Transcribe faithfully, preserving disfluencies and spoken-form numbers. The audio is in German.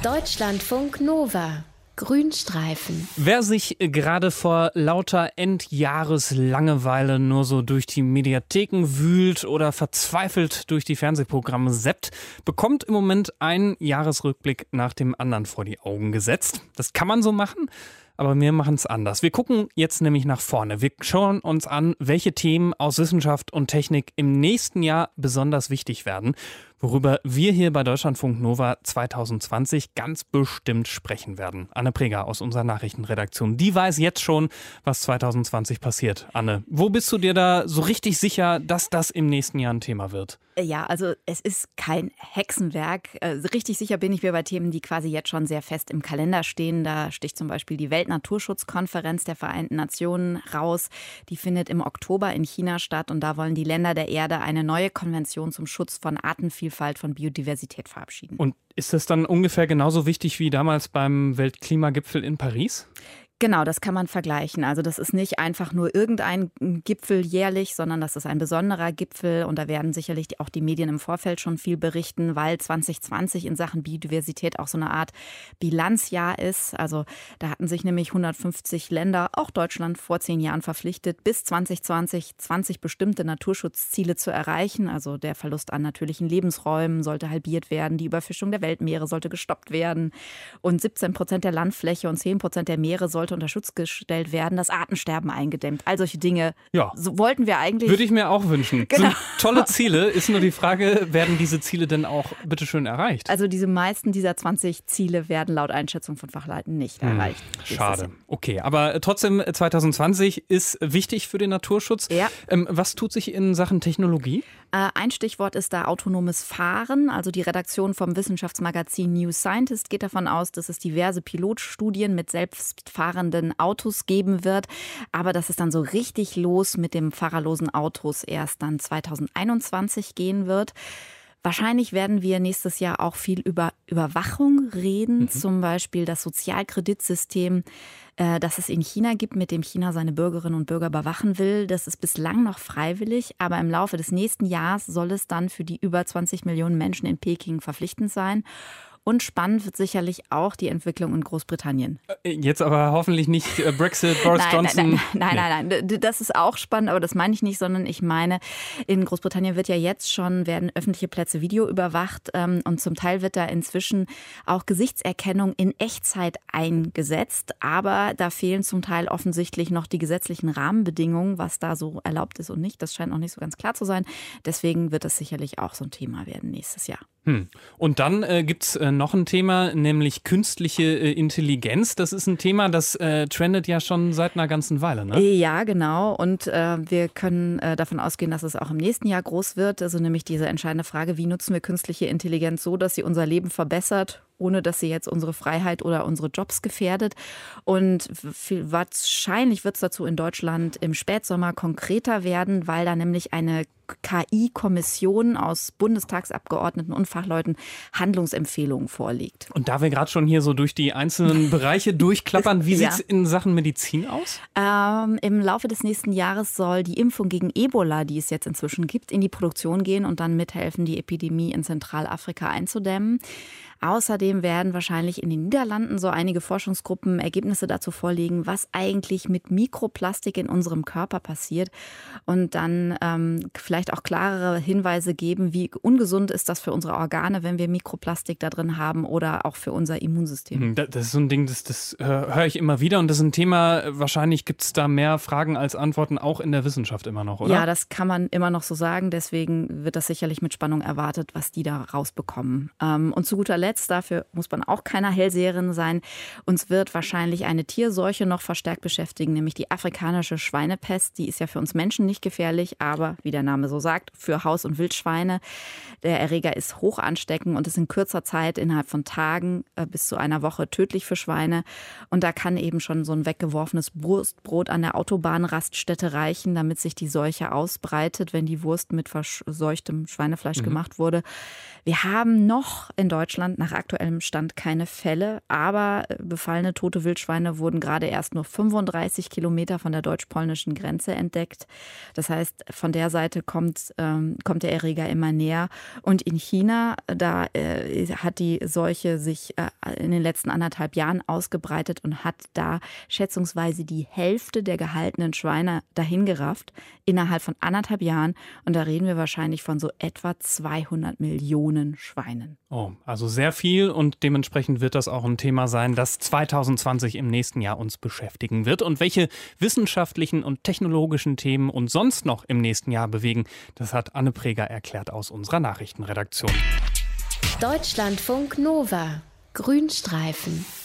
Deutschlandfunk Nova. Grünstreifen. Wer sich gerade vor lauter Endjahreslangeweile nur so durch die Mediatheken wühlt oder verzweifelt durch die Fernsehprogramme seppt, bekommt im Moment einen Jahresrückblick nach dem anderen vor die Augen gesetzt. Das kann man so machen, aber wir machen es anders. Wir gucken jetzt nämlich nach vorne. Wir schauen uns an, welche Themen aus Wissenschaft und Technik im nächsten Jahr besonders wichtig werden, worüber wir hier bei Deutschlandfunk Nova zwanzig zwanzig ganz bestimmt sprechen werden. Anne Preger aus unserer Nachrichtenredaktion, die weiß jetzt schon, was zwanzig zwanzig passiert. Anne, wo bist du dir da so richtig sicher, dass das im nächsten Jahr ein Thema wird? Ja, also es ist kein Hexenwerk. Richtig sicher bin ich mir bei Themen, die quasi jetzt schon sehr fest im Kalender stehen. Da sticht zum Beispiel die Weltnaturschutzkonferenz der Vereinten Nationen raus. Die findet im Oktober in China statt und da wollen die Länder der Erde eine neue Konvention zum Schutz von Artenvielfalt, von Biodiversität verabschieden. Und ist das dann ungefähr genauso wichtig wie damals beim Weltklimagipfel in Paris? Genau, das kann man vergleichen. Also das ist nicht einfach nur irgendein Gipfel jährlich, sondern das ist ein besonderer Gipfel. Und da werden sicherlich auch die Medien im Vorfeld schon viel berichten, weil zwanzig zwanzig in Sachen Biodiversität auch so eine Art Bilanzjahr ist. Also da hatten sich nämlich hundertfünfzig Länder, auch Deutschland, vor zehn Jahren verpflichtet, bis zwanzig zwanzig zwanzig bestimmte Naturschutzziele zu erreichen. Also der Verlust an natürlichen Lebensräumen sollte halbiert werden, die Überfischung der Weltmeere sollte gestoppt werden und siebzehn Prozent der Landfläche und zehn Prozent der Meere sollte unter Schutz gestellt werden, das Artensterben eingedämmt. All solche Dinge ja. so wollten wir eigentlich. Würde ich mir auch wünschen. Genau. Sind tolle Ziele. Ist nur die Frage, werden diese Ziele denn auch bitteschön erreicht? Also diese meisten dieser zwanzig Ziele werden laut Einschätzung von Fachleuten nicht hm. erreicht. Schade. Okay, aber trotzdem zwanzig zwanzig ist wichtig für den Naturschutz. Ja. Ähm, was tut sich in Sachen Technologie? Äh, ein Stichwort ist da autonomes Fahren. Also die Redaktion vom Wissenschaftsmagazin New Scientist geht davon aus, dass es diverse Pilotstudien mit selbstfahrenden Autos geben wird. Aber dass es dann so richtig los mit dem fahrerlosen Autos erst dann zwanzig einundzwanzig gehen wird. Wahrscheinlich werden wir nächstes Jahr auch viel über Überwachung reden, mhm. zum Beispiel das Sozialkreditsystem, äh, das es in China gibt, mit dem China seine Bürgerinnen und Bürger überwachen will. Das ist bislang noch freiwillig, aber im Laufe des nächsten Jahres soll es dann für die über zwanzig Millionen Menschen in Peking verpflichtend sein. Und spannend wird sicherlich auch die Entwicklung in Großbritannien. Jetzt aber hoffentlich nicht Brexit, Boris nein, Johnson. Nein, nein, nein, nein, nein. Das ist auch spannend, aber das meine ich nicht, sondern ich meine, in Großbritannien wird ja jetzt schon, werden öffentliche Plätze Video überwacht und zum Teil wird da inzwischen auch Gesichtserkennung in Echtzeit eingesetzt. Aber da fehlen zum Teil offensichtlich noch die gesetzlichen Rahmenbedingungen, was da so erlaubt ist und nicht. Das scheint noch nicht so ganz klar zu sein. Deswegen wird das sicherlich auch so ein Thema werden nächstes Jahr. Hm. Und dann äh, gibt es äh, noch ein Thema, nämlich künstliche äh, Intelligenz. Das ist ein Thema, das äh, trendet ja schon seit einer ganzen Weile, ne? Ja, genau. Und äh, wir können äh, davon ausgehen, dass es auch im nächsten Jahr groß wird. Also nämlich diese entscheidende Frage, wie nutzen wir künstliche Intelligenz so, dass sie unser Leben verbessert, ohne dass sie jetzt unsere Freiheit oder unsere Jobs gefährdet. Und viel, wahrscheinlich wird es dazu in Deutschland im Spätsommer konkreter werden, weil da nämlich eine K I-Kommission aus Bundestagsabgeordneten und Fachleuten Handlungsempfehlungen vorliegt. Und da wir gerade schon hier so durch die einzelnen Bereiche durchklappern, wie sieht es ja. in Sachen Medizin aus? Ähm, Im Laufe des nächsten Jahres soll die Impfung gegen Ebola, die es jetzt inzwischen gibt, in die Produktion gehen und dann mithelfen, die Epidemie in Zentralafrika einzudämmen. Außerdem werden wahrscheinlich in den Niederlanden so einige Forschungsgruppen Ergebnisse dazu vorlegen, was eigentlich mit Mikroplastik in unserem Körper passiert und dann ähm, vielleicht auch klarere Hinweise geben, wie ungesund ist das für unsere Organe, wenn wir Mikroplastik da drin haben oder auch für unser Immunsystem. Das ist so ein Ding, das, das höre ich immer wieder und das ist ein Thema, wahrscheinlich gibt es da mehr Fragen als Antworten, auch in der Wissenschaft immer noch, oder? Ja, das kann man immer noch so sagen, deswegen wird das sicherlich mit Spannung erwartet, was die da rausbekommen. Und zu guter Letzt, dafür muss man auch keiner Hellseherin sein, uns wird wahrscheinlich eine Tierseuche noch verstärkt beschäftigen, nämlich die afrikanische Schweinepest. Die ist ja für uns Menschen nicht gefährlich, aber wie der Name so sagt, für Haus- und Wildschweine. Der Erreger ist hoch ansteckend und ist in kurzer Zeit, innerhalb von Tagen äh, bis zu einer Woche tödlich für Schweine. Und da kann eben schon so ein weggeworfenes Wurstbrot an der Autobahnraststätte reichen, damit sich die Seuche ausbreitet, wenn die Wurst mit verseuchtem Schweinefleisch mhm. gemacht wurde. Wir haben noch in Deutschland Deutschland nach aktuellem Stand keine Fälle, aber befallene tote Wildschweine wurden gerade erst nur fünfunddreißig Kilometer von der deutsch-polnischen Grenze entdeckt. Das heißt, von der Seite kommt, ähm, kommt der Erreger immer näher. Und in China, da äh, hat die Seuche sich äh, in den letzten anderthalb Jahren ausgebreitet und hat da schätzungsweise die Hälfte der gehaltenen Schweine dahingerafft innerhalb von anderthalb Jahren. Und da reden wir wahrscheinlich von so etwa zweihundert Millionen Schweinen. Oh, also sehr viel und dementsprechend wird das auch ein Thema sein, das zwanzig zwanzig im nächsten Jahr uns beschäftigen wird. Und welche wissenschaftlichen und technologischen Themen uns sonst noch im nächsten Jahr bewegen, das hat Anne Preger erklärt aus unserer Nachrichtenredaktion. Deutschlandfunk Nova. Grünstreifen.